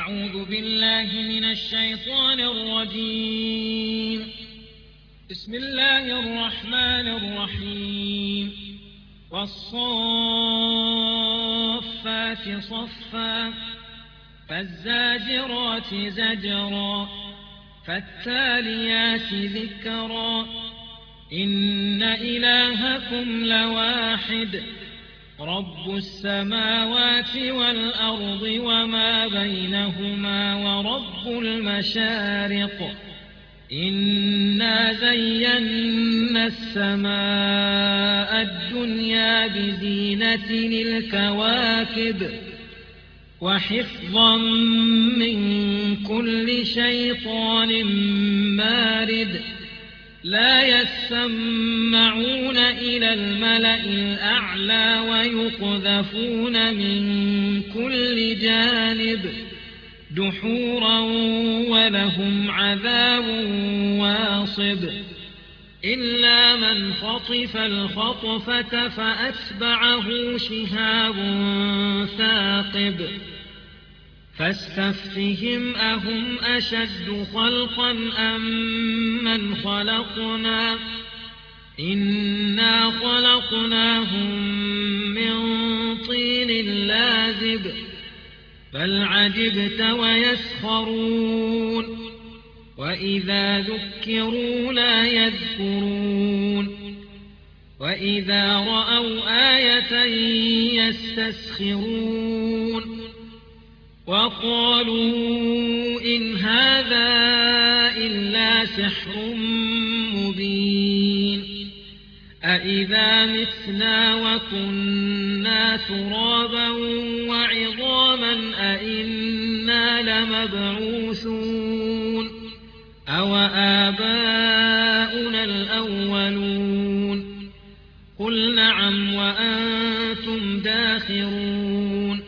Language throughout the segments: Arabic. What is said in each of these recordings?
أعوذ بالله من الشيطان الرجيم. بسم الله الرحمن الرحيم. والصافات صفا فالزاجرات زجرا فالتاليات ذكرا إن إلهكم لواحد رب السماوات والأرض وما بينهما ورب المشارق إنا زينا السماء الدنيا بزينة الكواكب وحفظا من كل شيطان مارد لا يسمعون إلى الملأ الأعلى ويقذفون من كل جانب دحورا ولهم عذاب واصب إلا من خطف الخطفة فأتبعه شهاب ثاقب فاستفتهم أهم أشد خلقا أم من خلقنا إنا خلقناهم من طين لازب بل عجبت ويسخرون وإذا ذكروا لا يذكرون وإذا رأوا آية يستسخرون وقالوا إن هذا إلا سحر مبين أإذا متنا وكنا ترابا وعظاما أإنا لمبعوثون أو آباؤنا الأولون قل نعم وأنتم داخرون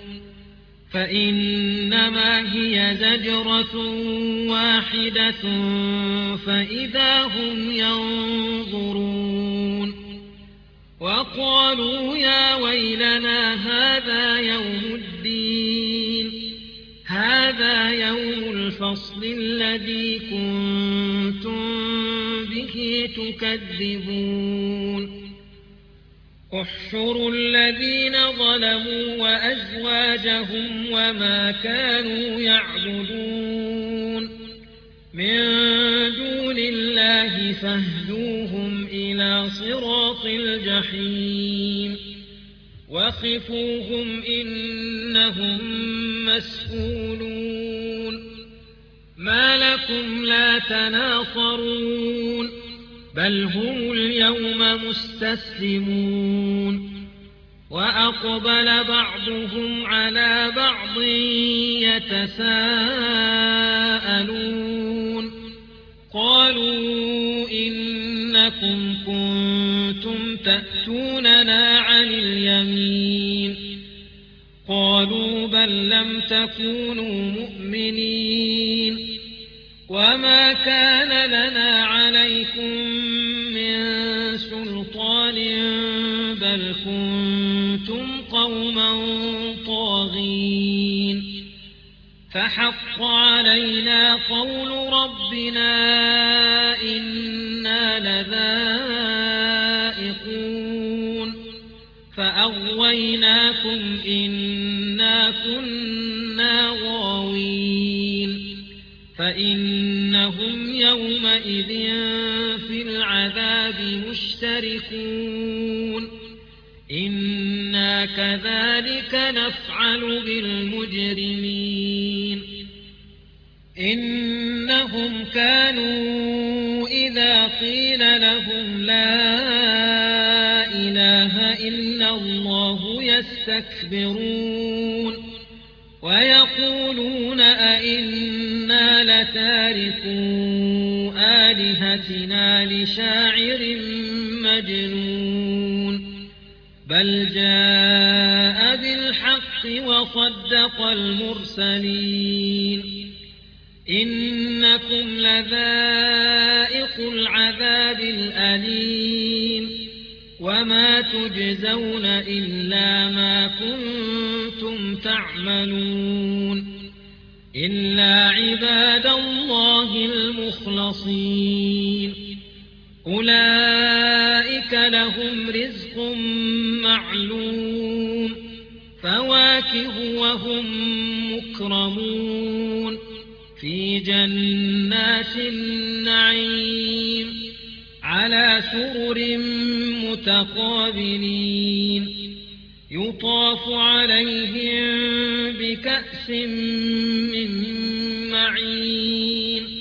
فإنما هي زجرة واحدة فإذا هم ينظرون وقالوا يا ويلنا هذا يوم الدين هذا يوم الفصل الذي كنتم به تكذبون احشروا الذين ظلموا وأزواجهم وما كانوا يعبدون من دون الله فاهدوهم إلى صراط الجحيم وقفوهم إنهم مسئولون ما لكم لا تناصرون بل هم اليوم مستسلمون وأقبل بعضهم على بعض يتساءلون قالوا إنكم كنتم تأتوننا عن اليمين قالوا بل لم تكونوا مؤمنين وما كان لنا عليكم من سلطان بل كنتم قوما طاغين فحق علينا قول ربنا إنا لذائقون فأغويناكم إنا كنا غاوين فإنهم يومئذ في العذاب مشتركون إنا كذلك نفعل بالمجرمين إنهم كانوا إذا قيل لهم لا إله إلا الله يستكبرون ويقولون أئنا لتاركو آلهتنا لشاعر مجنون بل جاء بالحق وصدق المرسلين إنكم لذائق العذاب الأليم وما تجزون إلا ما كنتم تعملون إلا عباد الله المخلصين أولئك لهم رزق معلوم فواكه وهم مكرمون في جنات النعيم على سرر متقابلين يطاف عليهم بكأس من معين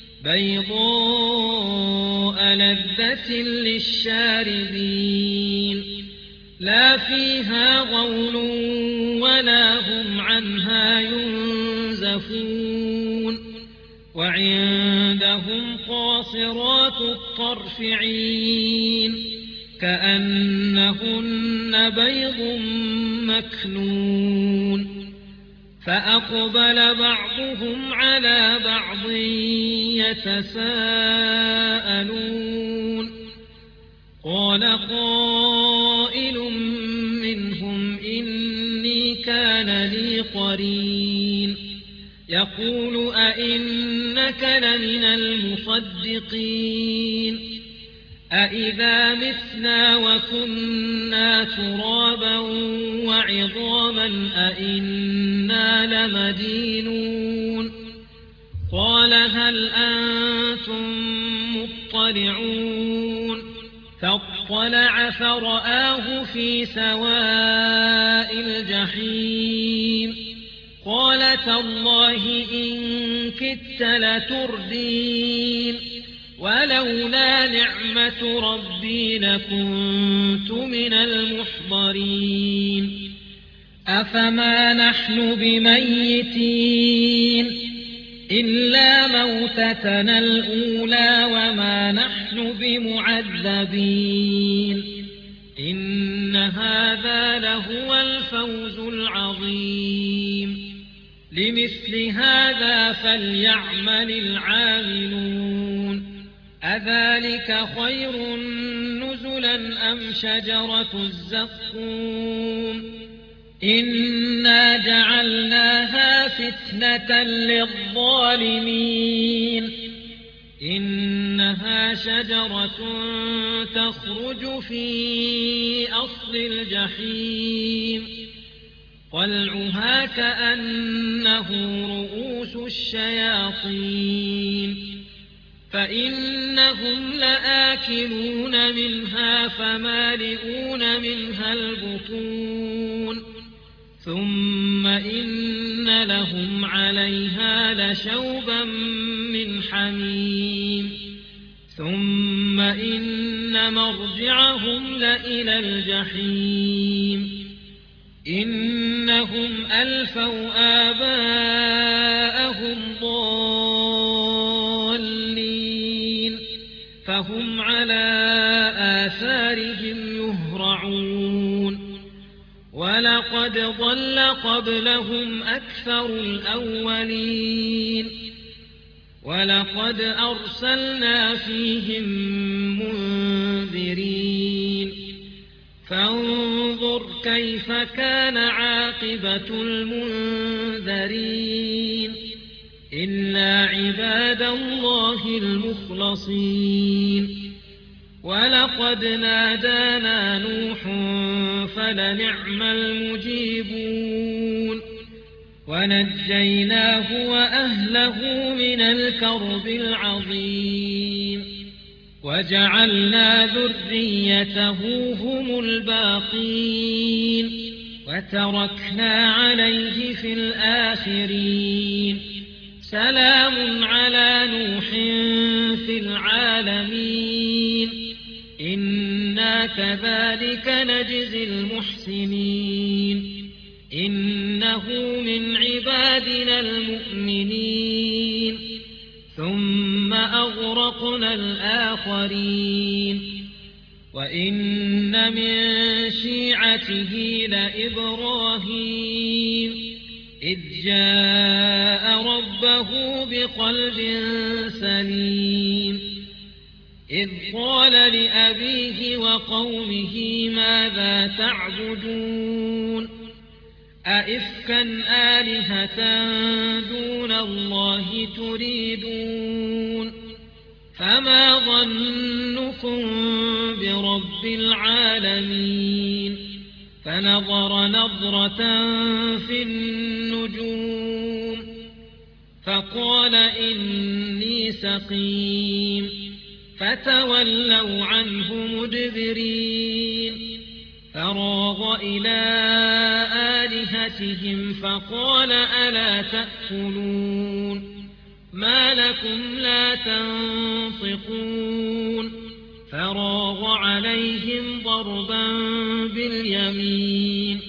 بيضاء لذة للشاربين لا فيها غول ولا هم عنها ينزفون وعندهم قاصرات الطرف عين كأنهن بيض مكنون فأقبل بعضهم على بعض يتساءلون قال قائل منهم إني كان لي قرين يقول أئنك لمن المصدقين أإذا متنا وكنا ترابا وعظاما أئنا لمدينون قال هل أنتم مطلعون فاطلع فرآه في سواء الجحيم قال تالله إن كدت لتردين ولولا نعمة ربي لكنت من المحضرين أفما نحن بميتين إلا موتتنا الأولى وما نحن بمعذبين إن هذا لهو الفوز العظيم لمثل هذا فليعمل العاملون أذلك خير نزلا أم شجرة الزقوم إنا جعلناها فتنة للظالمين إنها شجرة تخرج في أصل الجحيم طلعها كأنه رؤوس الشياطين فإنهم لآكلون منها فمالئون منها البطون ثم إن لهم عليها لشوبا من حميم ثم إن مرجعهم لإلى الجحيم إنهم ألفوا آباءهم ضالين فهم على آثارهم يهرعون ولقد ضل قبلهم أكثر الأولين ولقد أرسلنا فيهم منذرين فانظر كيف كان عاقبة المنذرين إلا عباد الله المخلصين ولقد نادانا نوح فلنعم المجيبون ونجيناه وأهله من الكرب العظيم وجعلنا ذريته هم الباقين وتركنا عليه في الآخرين سلام على نوح في العالمين إنا كذلك نجزي المحسنين إنه من عبادنا المؤمنين ثم أغرقنا الآخرين وإن من شيعته لإبراهيم إذ جاء ربه بقلب سليم إذ قال لأبيه وقومه ماذا تعبدون أئفكا آلهة دون الله تريدون فما ظنكم برب العالمين فنظر نظرة في النجوم فقال إني سقيم فتولوا عنه مدبرين فراغ إلى آلهتهم فقال ألا تأكلون ما لكم لا تنطقون فراغ عليهم ضربا باليمين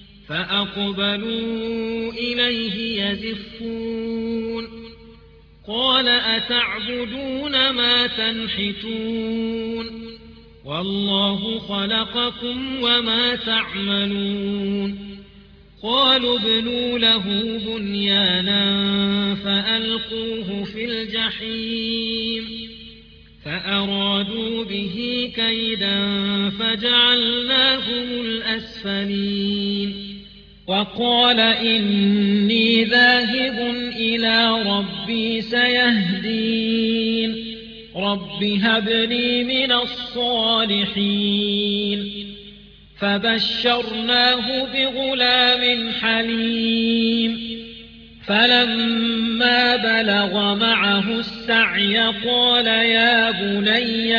فأقبلوا إليه يزفون قال أتعبدون ما تنحتون والله خلقكم وما تعملون قالوا ابنوا له بنيانا فألقوه في الجحيم فأرادوا به كيدا فجعلناهم الأسفلين وقال إني ذاهب إلى ربي سيهدين رب هب لي من الصالحين فبشرناه بغلام حليم فلما بلغ معه السعي قال يا بني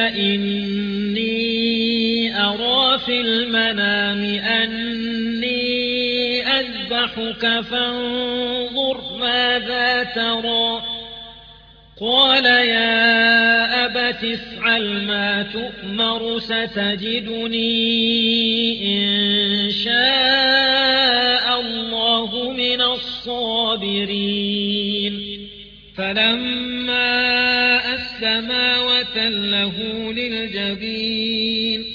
إني أرى في المنام أني أذبحك فانظر ماذا ترى قال يا أبت افعل ما تؤمر ستجدني إن شاء الله من الصابرين فلما أسلما وتله للجبين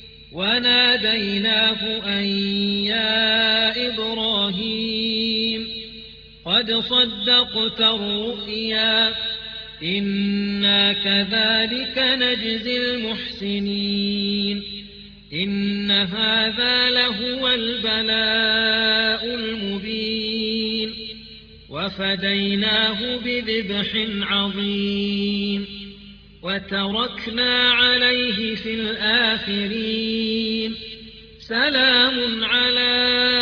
وناديناه أن يا إبراهيم قد صدقت الرؤيا إنا كذلك نجزي المحسنين إن هذا لهو البلاء المبين وفديناه بذبح عظيم وتركنا عليه في الآخرين سلام على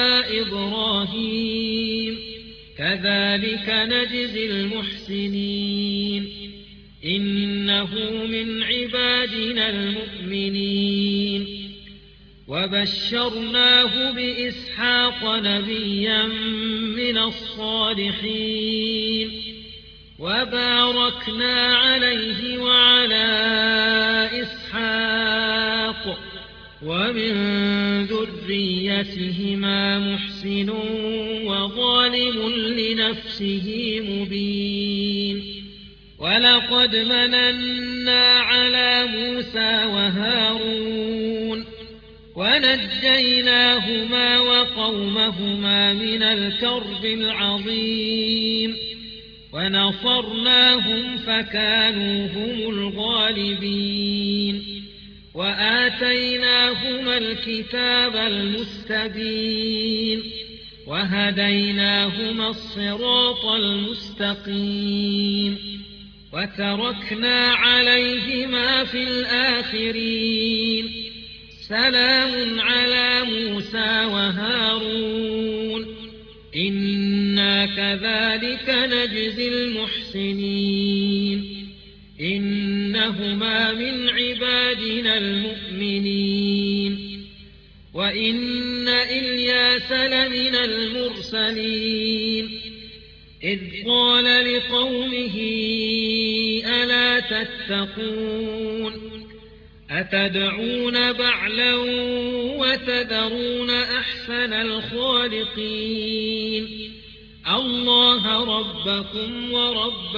إبراهيم كذلك نجزي المحسنين إنه من عبادنا المؤمنين وبشرناه بإسحاق نبيا من الصالحين وباركنا عليه وعلى إسحاق ومن ذريتهما محسن وظالم لنفسه مبين ولقد مننا على موسى وهارون ونجيناهما وقومهما من الكرب العظيم ونصرناهم فكانوا هم الغالبين وآتيناهما الكتاب المستبين وهديناهما الصراط المستقيم وتركنا عليهما في الآخرين سلام على موسى وهارون إنا كذلك نجزي المحسنين إنهما من عبادنا المؤمنين وإن إلياس لمن المرسلين إذ قال لقومه ألا تتقون أتدعون بعلا وتذرون أحسن الخالقين الله ربكم ورب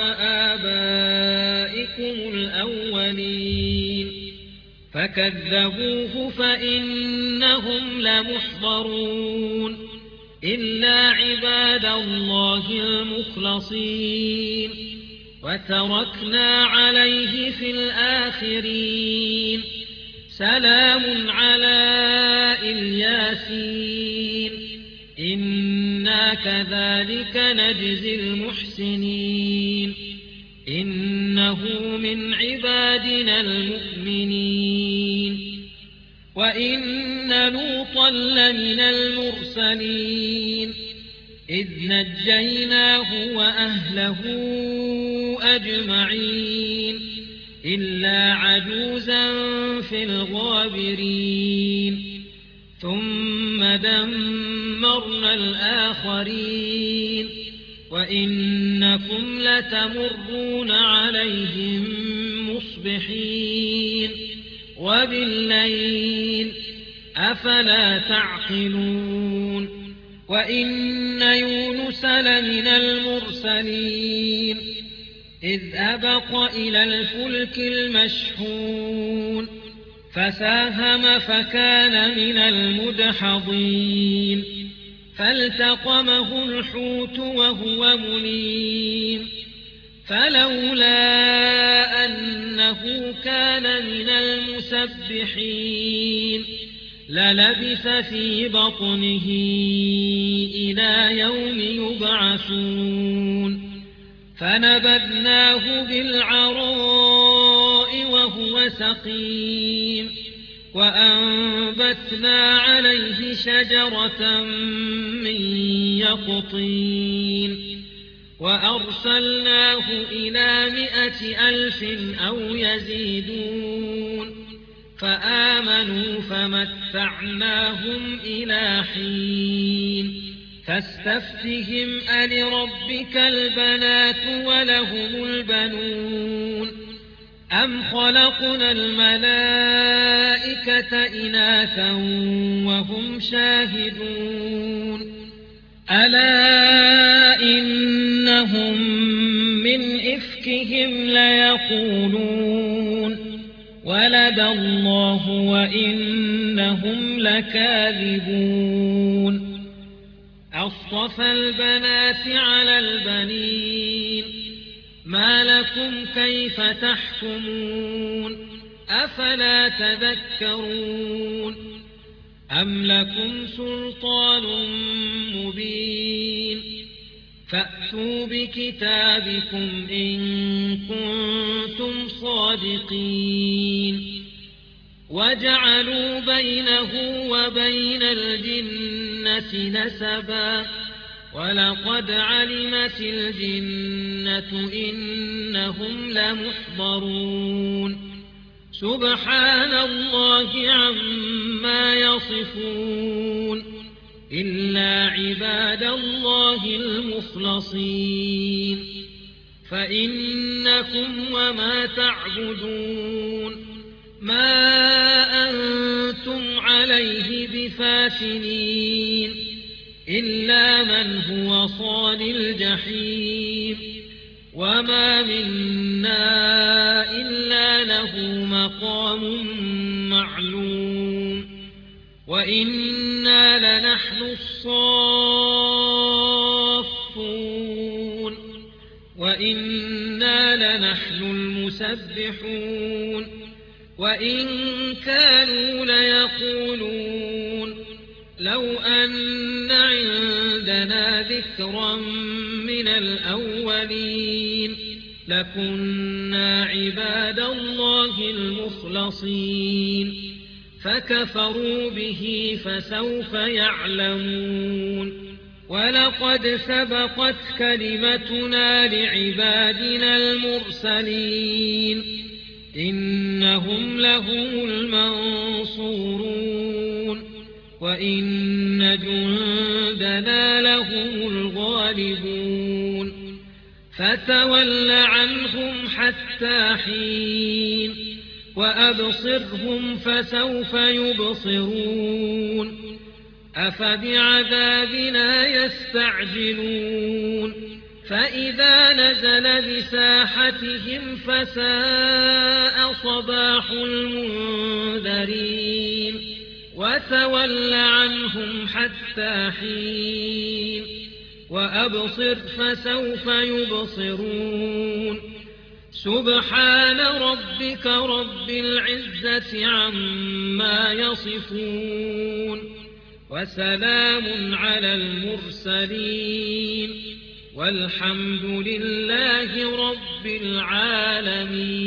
آبائكم الأولين فكذبوه فإنهم لمحضرون إلا عباد الله المخلصين وتركنا عليه في الآخرين سلام على الياسين إنا كذلك نجزي المحسنين إنه من عبادنا المؤمنين وإن لوطا لمن المرسلين إذ نجيناه وأهله أجمعين إلا عجوزا في الغابرين ثم دمرنا الآخرين وإنكم لتمرون عليهم مصبحين وبالليل أفلا تعقلون وإن يونس لمن المرسلين إذ أبق إلى الفلك المشحون فساهم فكان من المدحضين فالتقمه الحوت وهو مليم فلولا أنه كان من المسبحين للبث في بطنه إلى يوم يبعثون فنبذناه بالعراء وهو سقيم وأنبتنا عليه شجرة من يقطين وأرسلناه إلى 100,000 أو يزيدون فآمنوا فمتعناهم إلى حين فاستفتهم ألربك البنات ولهم البنون أم خلقنا الملائكة إناثا وهم شاهدون ألا إنهم من إفكهم ليقولون ولد الله وإنهم لكاذبون أصطفى البنات على البنين ما لكم كيف تحكمون أفلا تذكرون أم لكم سلطان مبين فأتوا بكتابكم إن كنتم صادقين وجعلوا بينه وبين الجنة نسبا ولقد علمت الجنة إنهم لمحضرون سبحان الله عما يصفون إلا عباد الله المخلصين فإنكم وما تعبدون ما أنتم عليه بفاتنين إلا من هو صال الجحيم وما منا إلا له مقام معلوم وإنا لنحن الصافون وإنا لنحن المسبحون وإن كانوا ليقولون لو أن عندنا ذكرا من الأولين لكنا عباد الله المخلصين فكفروا به فسوف يعلمون ولقد سبقت كلمتنا لعبادنا المرسلين إنهم لهم المنصورون وإن جندنا لهم الغالبون فتول عنهم حتى حين وأبصرهم فسوف يبصرون أفبعذابنا يستعجلون فإذا نزل بساحتهم فساء صباح المنذرين وتول عنهم حتى حين وأبصر فسوف يبصرون سبحان ربك رب العزة عما يصفون وسلام على المرسلين والحمد لله رب العالمين.